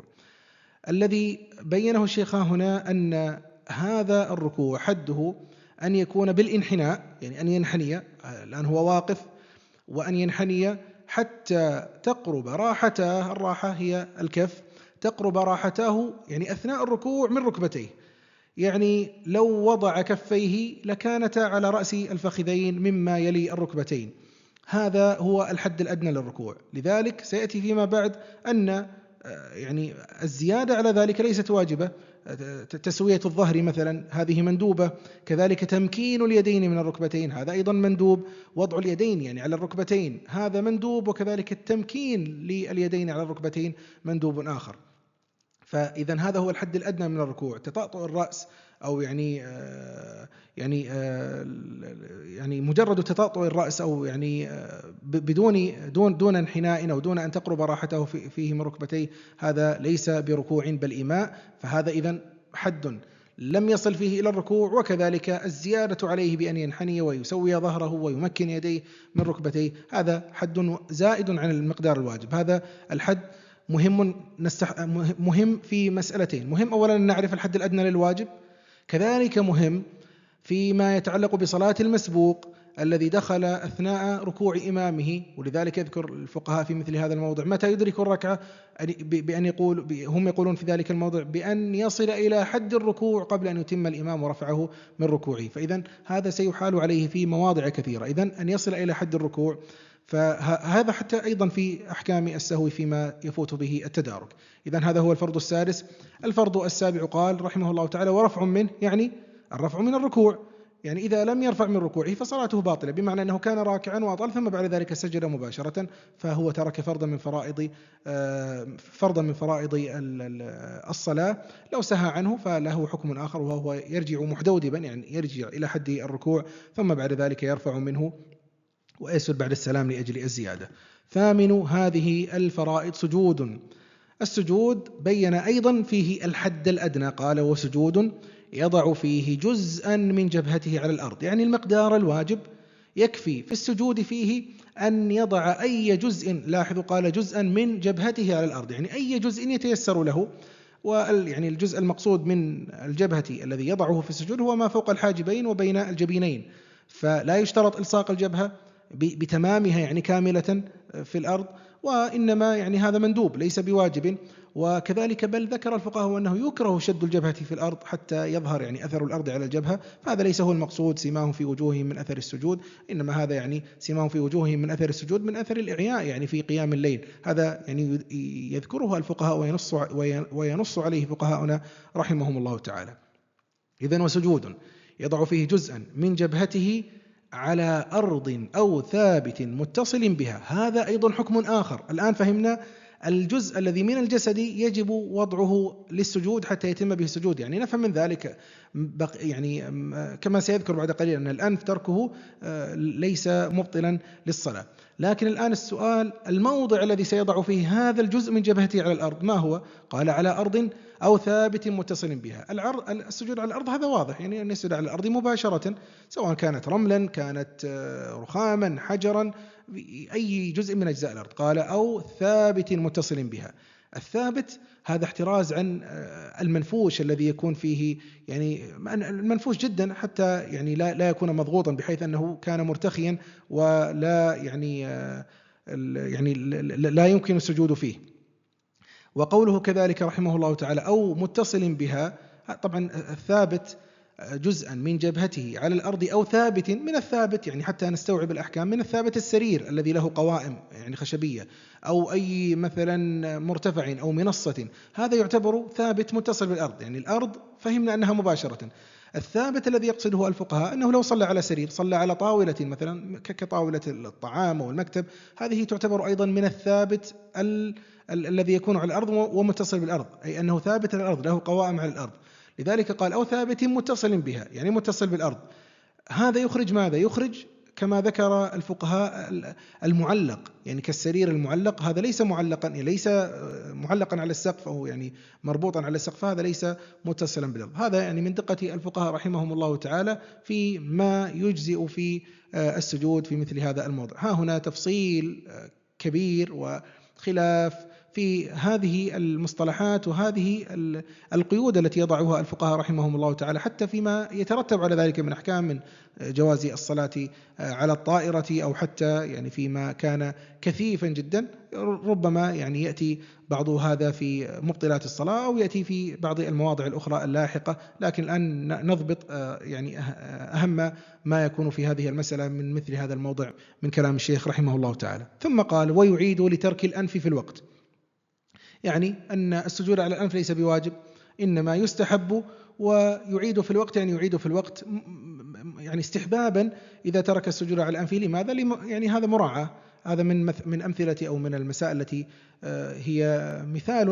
الذي بينه الشيخ هنا أن هذا الركوع حده أن يكون بالانحناء، يعني أن ينحني، الآن هو واقف، وأن ينحني حتى تقرب راحته، الراحة هي الكف، تقرب راحته يعني أثناء الركوع من ركبتيه. يعني لو وضع كفيه لكانتا على رأس الفخذين مما يلي الركبتين، هذا هو الحد الأدنى للركوع. لذلك سيأتي فيما بعد أن يعني الزيادة على ذلك ليست واجبة. تسوية الظهر مثلا هذه مندوبة، كذلك تمكين اليدين من الركبتين هذا أيضا مندوب، وضع اليدين يعني على الركبتين هذا مندوب، وكذلك التمكين لليدين على الركبتين مندوب آخر. فإذا هذا هو الحد الأدنى من الركوع. تطأطؤ الرأس أو يعني آه يعني آه يعني مجرد تطأطؤ الرأس أو يعني آه بدون دون دون انحناء أو دون أن تقرب راحته فيه من ركبتيه، هذا ليس بركوع بل إيماء. فهذا إذن حد لم يصل فيه إلى الركوع، وكذلك الزيادة عليه بأن ينحني ويسوي ظهره ويمكن يديه من ركبتيه، هذا حد زائد عن المقدار الواجب. هذا الحد مهم نستح... مهم في مسألتين: مهم أولا أن نعرف الحد الأدنى للواجب، كذلك مهم فيما يتعلق بصلاة المسبوق الذي دخل أثناء ركوع إمامه. ولذلك يذكر الفقهاء في مثل هذا الموضع متى يدرك الركعة، بأن يقول هم يقولون في ذلك الموضع بأن يصل إلى حد الركوع قبل أن يتم الإمام رفعه من ركوعه. فإذن هذا سيحال عليه في مواضع كثيرة، إذن أن يصل إلى حد الركوع. فهذا حتى أيضا في أحكام السهو فيما يفوت به التدارك. إذن هذا هو الفرض السادس. الفرض السابع قال رحمه الله تعالى: ورفع منه، يعني الرفع من الركوع، يعني إذا لم يرفع من ركوعه فصلاته باطلة، بمعنى أنه كان راكعا وأطال ثم بعد ذلك سجد مباشرة، فهو ترك فرضا من فرائض فرضا من فرائض الصلاة. لو سهى عنه فله حكم آخر، وهو يرجع محدودبا، يعني يرجع إلى حد الركوع ثم بعد ذلك يرفع منه ويسجد بعد السلام لأجل الزيادة. ثامن هذه الفرائض سجود. السجود بين أيضا فيه الحد الأدنى، قال: وسجود يضع فيه جزءا من جبهته على الأرض، يعني المقدار الواجب يكفي في السجود فيه أن يضع أي جزء، لاحظوا قال جزءا من جبهته على الأرض، يعني أي جزء يتيسر له، ويعني الجزء المقصود من الجبهة الذي يضعه في السجود هو ما فوق الحاجبين وبين الجبينين، فلا يشترط إلصاق الجبهة بتمامها يعني كاملة في الأرض، وإنما يعني هذا مندوب ليس بواجب. وكذلك بل ذكر الفقهاء أنه يكره شد الجبهة في الأرض حتى يظهر يعني أثر الأرض على الجبهة، فهذا ليس هو المقصود سيماهم في وجوههم من أثر السجود، إنما هذا يعني سيماهم في وجوههم من أثر السجود من أثر الإعياء يعني في قيام الليل، هذا يعني يذكره الفقهاء وينص وينص عليه فقهاؤنا رحمهم الله تعالى. إذن وسجود يضع فيه جزءا من جبهته على أرض أو ثابت متصل بها، هذا أيضا حكم آخر. الآن فهمنا الجزء الذي من الجسد يجب وضعه للسجود حتى يتم به السجود، يعني نفهم من ذلك يعني كما سيذكر بعد قليل أن الأنف تركه ليس مبطلا للصلاة. لكن الآن السؤال الموضع الذي سيضع فيه هذا الجزء من جبهته على الأرض ما هو؟ قال على أرض أو ثابت متصل بها. العرض السجود على الأرض هذا واضح، يعني أن يسجد على الأرض مباشرة سواء كانت رملا كانت رخاما حجرا أي جزء من أجزاء الأرض. قال أو ثابت متصل بها. الثابت هذا احتراز عن المنفوش الذي يكون فيه يعني المنفوش جدا حتى يعني لا لا يكون مضغوطا بحيث أنه كان مرتخيا ولا يعني يعني لا يمكن السجود فيه. وقوله كذلك رحمه الله تعالى أو متصل بها، طبعا الثابت جزءا من جبهته على الأرض أو ثابت. من الثابت يعني حتى نستوعب الأحكام، من الثابت السرير الذي له قوائم يعني خشبية أو أي مثلا مرتفع أو منصة، هذا يعتبر ثابت متصل بالأرض، يعني الأرض فهمنا أنها مباشرة. الثابت الذي يقصده الفقهاء أنه لو صلى على سرير، صلى على طاولة مثلا كطاولة الطعام أو المكتب، هذه تعتبر أيضا من الثابت ال ال الذي يكون على الأرض ومتصل بالأرض، أي أنه ثابت على الأرض له قوائم على الأرض. لذلك قال أو ثابت متصل بها يعني متصل بالأرض. هذا يخرج ماذا؟ يخرج كما ذكر الفقهاء المعلق، يعني كالسرير المعلق، هذا ليس معلقا ليس معلقا على السقف أو يعني مربوطا على السقف، هذا ليس متصلا بالأرض. هذا يعني من دقة الفقهاء رحمهم الله تعالى في ما يجزئ في السجود في مثل هذا الموضع. ها هنا تفصيل كبير وخلاف في هذه المصطلحات وهذه القيود التي يضعها الفقهاء رحمهم الله تعالى، حتى فيما يترتب على ذلك من أحكام من جواز الصلاة على الطائرة، أو حتى يعني فيما كان كثيفا جدا ربما يعني يأتي بعض هذا في مبطلات الصلاة أو يأتي في بعض المواضع الأخرى اللاحقة. لكن الآن نضبط يعني أهم ما يكون في هذه المسألة من مثل هذا الموضع من كلام الشيخ رحمه الله تعالى. ثم قال ويعيد لترك الأنف في الوقت، يعني أن السجود على الأنف ليس بواجب إنما يستحب، ويعيد في الوقت يعني يعيد في الوقت يعني استحبابا إذا ترك السجود على الأنف. لماذا؟ يعني هذا مراعاة، هذا من من أمثلة أو من المسائل التي هي مثال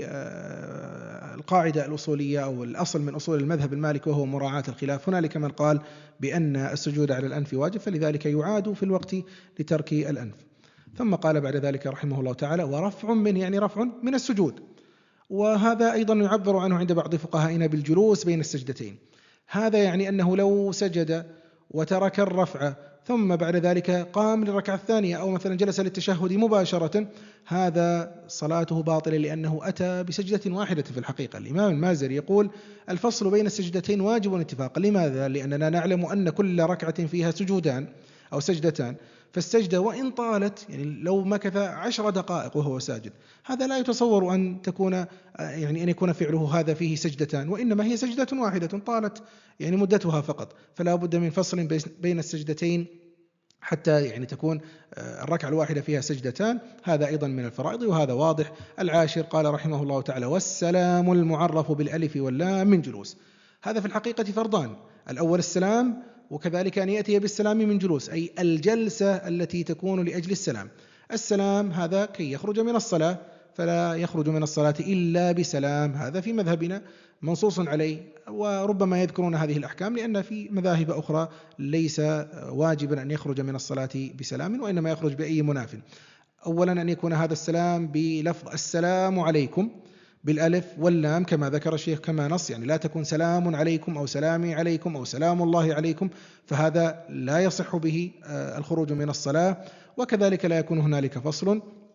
للقاعدة الأصولية أو الأصل من أصول المذهب المالكي وهو مراعاة الخلاف. هنالك من قال بأن السجود على الأنف واجب فلذلك يعاد في الوقت لترك الأنف. ثم قال بعد ذلك رحمه الله تعالى ورفع منه يعني رفع من السجود، وهذا أيضا يعبر عنه عند بعض فقهائنا بالجلوس بين السجدتين. هذا يعني أنه لو سجد وترك الرفع ثم بعد ذلك قام للركعة الثانية أو مثلا جلس للتشهد مباشرة، هذا صلاته باطلة لأنه أتى بسجدة واحدة. في الحقيقة الإمام المازري يقول الفصل بين السجدتين واجب اتفاقا. لماذا؟ لأننا نعلم أن كل ركعة فيها سجودان أو سجدتان، فالسجدة وإن طالت يعني لو مكث عشر دقائق وهو ساجد، هذا لا يتصور أن تكون يعني أن يكون فعله هذا فيه سجدتان، وإنما هي سجدة واحدة طالت يعني مدتها فقط، فلا بد من فصل بين السجدتين حتى يعني تكون الركعة الواحدة فيها سجدتان. هذا أيضا من الفرائض وهذا واضح. العاشر قال رحمه الله تعالى والسلام المعرف بالألف واللام من جلوس. هذا في الحقيقة فرضان، الأول السلام وكذلك أن يأتي بالسلام من جلوس، أي الجلسة التي تكون لأجل السلام. السلام هذا كي يخرج من الصلاة، فلا يخرج من الصلاة إلا بسلام، هذا في مذهبنا منصوص عليه، وربما يذكرون هذه الأحكام لأن في مذاهب أخرى ليس واجبا أن يخرج من الصلاة بسلام وإنما يخرج بأي مناف. أولا أن يكون هذا السلام بلفظ السلام عليكم بالألف واللام كما ذكر الشيخ كما نص، يعني لا تكون سلام عليكم أو سلامي عليكم أو سلام الله عليكم، فهذا لا يصح به الخروج من الصلاة. وكذلك لا يكون هنالك فصل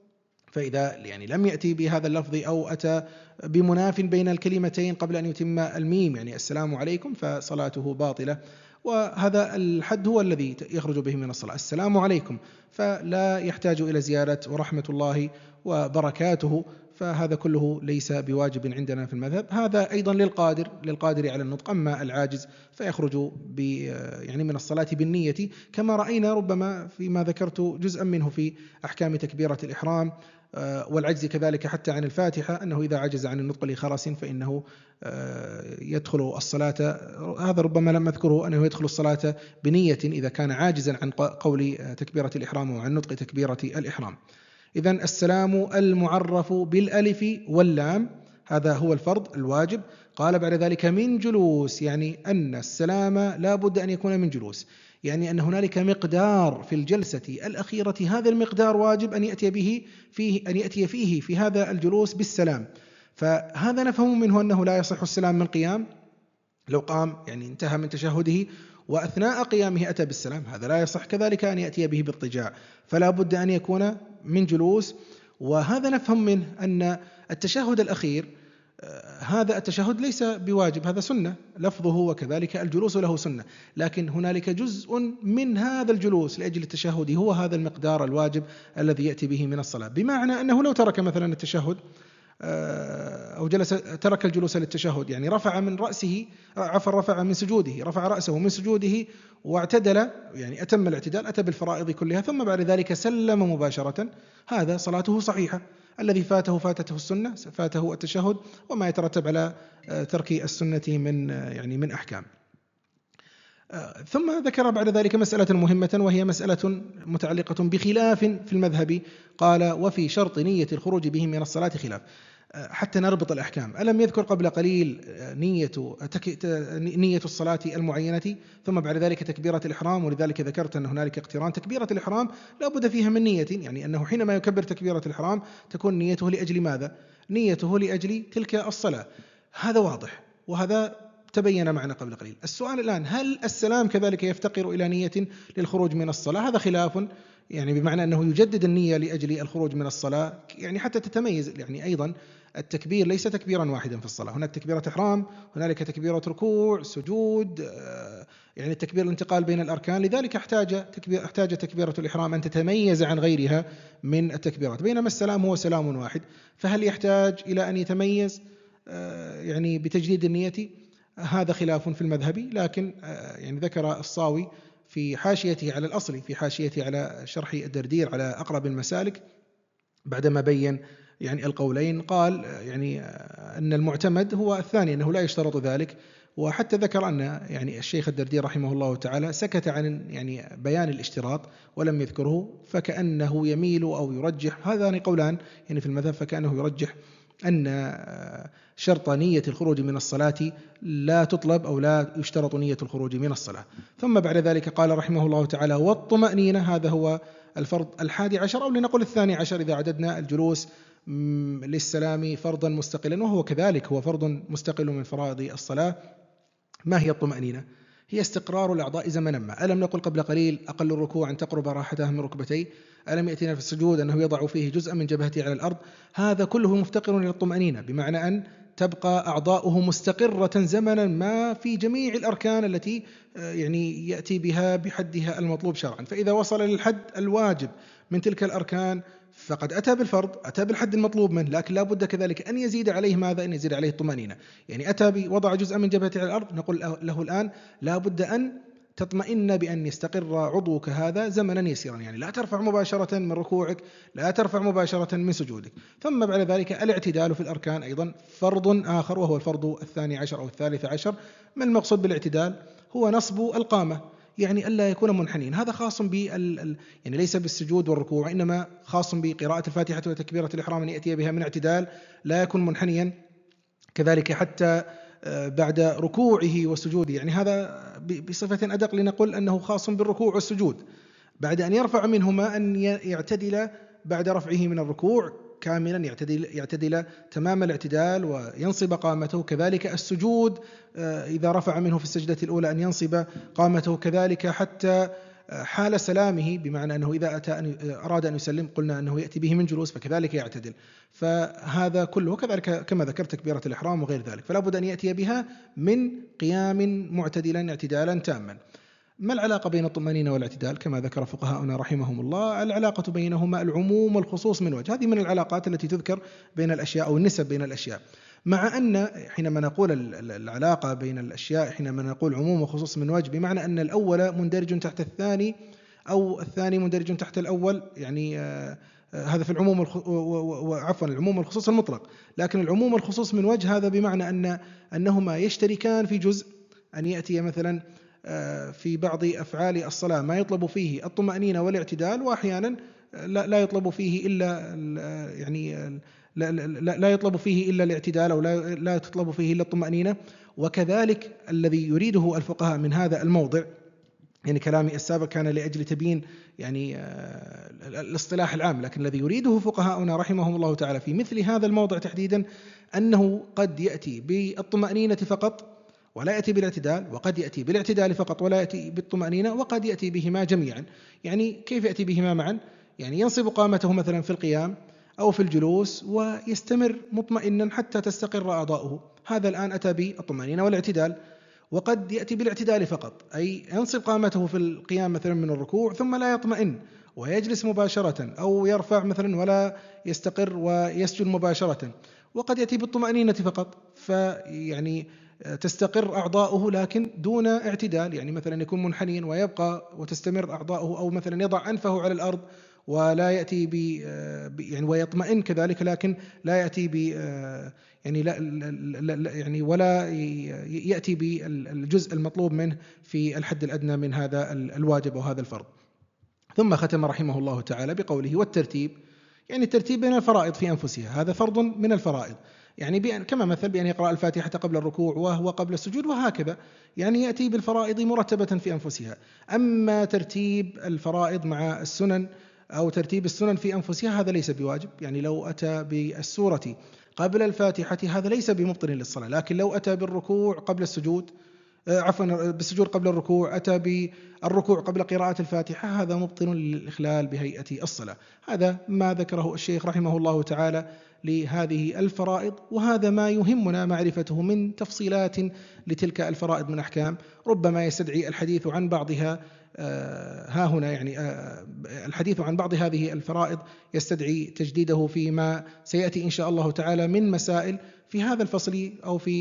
فإذا يعني لم يأتي بهذا اللفظ أو أتى بمناف بين الكلمتين قبل أن يتم الميم، يعني السلام عليكم، فصلاته باطلة. وهذا الحد هو الذي يخرج به من الصلاة، السلام عليكم، فلا يحتاج إلى زيادة ورحمة الله وبركاته، فهذا كله ليس بواجب عندنا في المذهب. هذا أيضا للقادر للقادر على النطق. أما العاجز فيخرج يعني من الصلاة بالنية، كما رأينا ربما فيما ذكرت جزءا منه في أحكام تكبيرة الإحرام، والعجز كذلك حتى عن الفاتحة، أنه إذا عجز عن النطق لخرس فإنه يدخل الصلاة. هذا ربما لم أذكره، أنه يدخل الصلاة بنية إذا كان عاجزا عن قول تكبيرة الإحرام وعن نطق تكبيرة الإحرام. إذن السلام المعرف بالألف واللام هذا هو الفرض الواجب. قال بعد ذلك من جلوس، يعني أن السلام لا بد أن يكون من جلوس، يعني أن هنالك مقدار في الجلسة الأخيرة، هذا المقدار واجب أن يأتي به فيه أن يأتي فيه في هذا الجلوس بالسلام. فهذا نفهم منه أنه لا يصح السلام من قيام، لو قام يعني انتهى من تشهده وأثناء قيامه أتى بالسلام، هذا لا يصح. كذلك أن يأتي به باضطجاع، فلا بد أن يكون من جلوس. وهذا نفهم منه أن التشهد الأخير هذا التشهد ليس بواجب، هذا سنة لفظه، وكذلك الجلوس له سنة، لكن هنالك جزء من هذا الجلوس لأجل التشهد هو هذا المقدار الواجب الذي يأتي به من الصلاة. بمعنى أنه لو ترك مثلا التشهد أو جلس ترك الجلوس للتشهد، يعني رفع من رأسه عفوا رفع من سجوده رفع رأسه من سجوده واعتدل، يعني أتم الاعتدال، أتى بالفرائض كلها، ثم بعد ذلك سلم مباشرة، هذا صلاته صحيحة. الذي فاته فاتته السنة، فاته التشهد وما يترتب على ترك السنة من يعني من أحكام. ثم ذكر بعد ذلك مسألة مهمة، وهي مسألة متعلقة بخلاف في المذهب. قال وفي شرط نية الخروج به من الصلاة خلاف، حتى نربط الأحكام. ألم يذكر قبل قليل نية نية الصلاة المعينة، ثم بعد ذلك تكبيرة الإحرام، ولذلك ذكرت أن هنالك اقتران. تكبيرة الإحرام لا بد فيها من نية، يعني أنه حينما يكبر تكبيرة الإحرام تكون نيته لأجل ماذا؟ نيته لأجل تلك الصلاة، هذا واضح وهذا تبين معنا قبل قليل. السؤال الآن، هل السلام كذلك يفتقر إلى نية للخروج من الصلاة؟ هذا خلاف، يعني بمعنى أنه يجدد النية لأجل الخروج من الصلاة، يعني حتى تتميز. يعني أيضا التكبير ليس تكبيرا واحدا في الصلاة، هناك تكبيرة إحرام، هنالك تكبيرة ركوع، سجود، يعني التكبير الانتقال بين الأركان، لذلك احتاج تكبير احتاج تكبيرة الإحرام أن تتميز عن غيرها من التكبيرات، بينما السلام هو سلام واحد. فهل يحتاج إلى أن يتميز يعني بتجديد النية؟ هذا خلاف في المذهب، لكن يعني ذكر الصاوي في حاشيته على الأصل، في حاشيته على شرح الدردير على أقرب المسالك، بعدما بين يعني القولين، قال يعني أن المعتمد هو الثاني، أنه لا يشترط ذلك. وحتى ذكر أن يعني الشيخ الدردير رحمه الله تعالى سكت عن يعني بيان الاشتراط ولم يذكره، فكأنه يميل أو يرجح، هذان قولان يعني في المذهب، فكأنه يرجح أن شرط نية الخروج من الصلاة لا تطلب أو لا يشترط نية الخروج من الصلاة. ثم بعد ذلك قال رحمه الله تعالى والطمأنينة، هذا هو الفرض الحادي عشر، أو لنقول الثاني عشر إذا عددنا الجلوس للسلام فرضا مستقلا، وهو كذلك هو فرض مستقل من فرائض الصلاة. ما هي الطمأنينة؟ هي استقرار الأعضاء زمنا ما. ألم نقل قبل قليل أقل الركوع أن تقرب راحته من ركبتيه؟ ألم يأتينا في السجود أنه يضع فيه جزءا من جبهته على الأرض؟ هذا كله مفتقر إلى الطمأنينة، بمعنى أن تبقى أعضاؤه مستقرة زمنا ما في جميع الأركان التي يعني يأتي بها بحدها المطلوب شرعا. فإذا وصل للحد الواجب من تلك الأركان فقد أتى بالفرض، أتى بالحد المطلوب منه، لكن لا بد كذلك أن يزيد عليه ماذا؟ أن يزيد عليه الطمأنينة. يعني أتى بوضع جزء من جبهته على الأرض، نقول له الآن لا بد أن تطمئن بأن يستقر عضوك هذا زمنا يسيرا، يعني لا ترفع مباشرة من ركوعك، لا ترفع مباشرة من سجودك. ثم بعد ذلك الاعتدال في الأركان أيضا فرض آخر، وهو الفرض الثاني عشر أو الثالث عشر. ما المقصود بالاعتدال؟ هو نصب القامة، يعني ألا يكون منحنين. هذا خاص بال يعني ليس بالسجود والركوع، إنما خاص بقراءة الفاتحة وتكبيرة الإحرام أن يأتي بها من اعتدال، لا يكون منحنيا. كذلك حتى بعد ركوعه وسجوده، يعني هذا بصفة أدق لنقول أنه خاص بالركوع والسجود، بعد أن يرفع منهما أن يعتدل بعد رفعه من الركوع كاملا، يعتدل, يعتدل تمام الاعتدال وينصب قامته. كذلك السجود إذا رفع منه في السجدة الأولى أن ينصب قامته، كذلك حتى حال سلامه، بمعنى أنه إذا أتى أن أراد أن يسلم قلنا أنه يأتي به من جلوس فكذلك يعتدل. فهذا كله كذلك كما ذكرت تكبيرة الإحرام وغير ذلك، فلا بد أن يأتي بها من قيام معتدلا اعتدالا تاما. ما العلاقة بين الطمأنينة والاعتدال؟ كما ذكر فقهاؤنا رحمهم الله، العلاقة بينهما العموم والخصوص من وجه. هذه من العلاقات التي تذكر بين الأشياء أو النسب بين الأشياء، مع أن حينما نقول العلاقة بين الأشياء، حينما نقول عموم وخصوص من وجه، بمعنى أن الأول مندرج تحت الثاني أو الثاني مندرج تحت الأول، يعني آه هذا في العموم وعفوا العموم والخصوص المطلق. لكن العموم والخصوص من وجه هذا بمعنى أن أنهما يشتركان في جزء، أن يأتي مثلا في بعض أفعال الصلاة ما يطلب فيه الطمأنينة والاعتدال، وأحيانا لا يطلب فيه إلا يعني لا, لا, لا يطلب فيه إلا الاعتدال، أو لا, لا تطلب فيه إلا الطمأنينة. وكذلك الذي يريده الفقهاء من هذا الموضع، يعني كلامي السابق كان لأجل تبيين يعني الاصطلاح العام، لكن الذي يريده فقهاؤنا رحمهم الله تعالى في مثل هذا الموضع تحديدا أنه قد يأتي بالطمأنينة فقط ولا يأتي بالاعتدال، وقد يأتي بالاعتدال فقط ولا يأتي بالطمأنينة، وقد يأتي بهما جميعا. يعني كيف يأتي بهما معا؟ يعني ينصب قامته مثلا في القيام أو في الجلوس ويستمر مطمئنا حتى تستقر أعضاؤه، هذا الآن أتى بالطمأنينة والاعتدال. وقد يأتي بالاعتدال فقط، أي ينصب قامته في القيام مثلا من الركوع ثم لا يطمئن ويجلس مباشرة، أو يرفع مثلا ولا يستقر ويسجد مباشرة. وقد يأتي بالطمأنينة فقط، فيعني تستقر أعضاؤه لكن دون اعتدال، يعني مثلا يكون منحنيا ويبقى وتستمر أعضاؤه، أو مثلا يضع أنفه على الأرض ولا يأتي ب يعني ويطمئن كذلك، لكن لا يأتي ب يعني لا, لا, لا يعني ولا يأتي بالجزء المطلوب منه في الحد الأدنى من هذا الواجب وهذا الفرض. ثم ختم رحمه الله تعالى بقوله: والترتيب، يعني الترتيب بين الفرائض في أنفسها، هذا فرض من الفرائض، يعني بأن كما مثل بأن يقرأ الفاتحة قبل الركوع وهو قبل السجود وهكذا، يعني يأتي بالفرائض مرتبة في أنفسها. أما ترتيب الفرائض مع السنن أو ترتيب السنن في أنفسها هذا ليس بواجب، يعني لو أتى بالسورة قبل الفاتحة هذا ليس بمبطل للصلاة، لكن لو أتى بالركوع قبل السجود عفوا بالسجود قبل الركوع، أتى بالركوع قبل قراءة الفاتحة، هذا مبطل للإخلال بهيئة الصلاة. هذا ما ذكره الشيخ رحمه الله تعالى لهذه الفرائض، وهذا ما يهمنا معرفته من تفصيلات لتلك الفرائض من أحكام، ربما يستدعي الحديث عن بعضها ها هنا، يعني الحديث عن بعض هذه الفرائض يستدعي تجديده فيما سيأتي إن شاء الله تعالى من مسائل في هذا الفصل أو في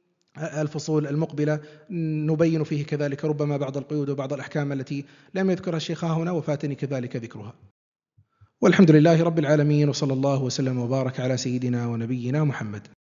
الفصول المقبلة، نبين فيه كذلك ربما بعض القيود وبعض الأحكام التي لم يذكرها الشيخ هنا وفاتني كذلك ذكرها. والحمد لله رب العالمين، وصلى الله وسلم وبارك على سيدنا ونبينا محمد.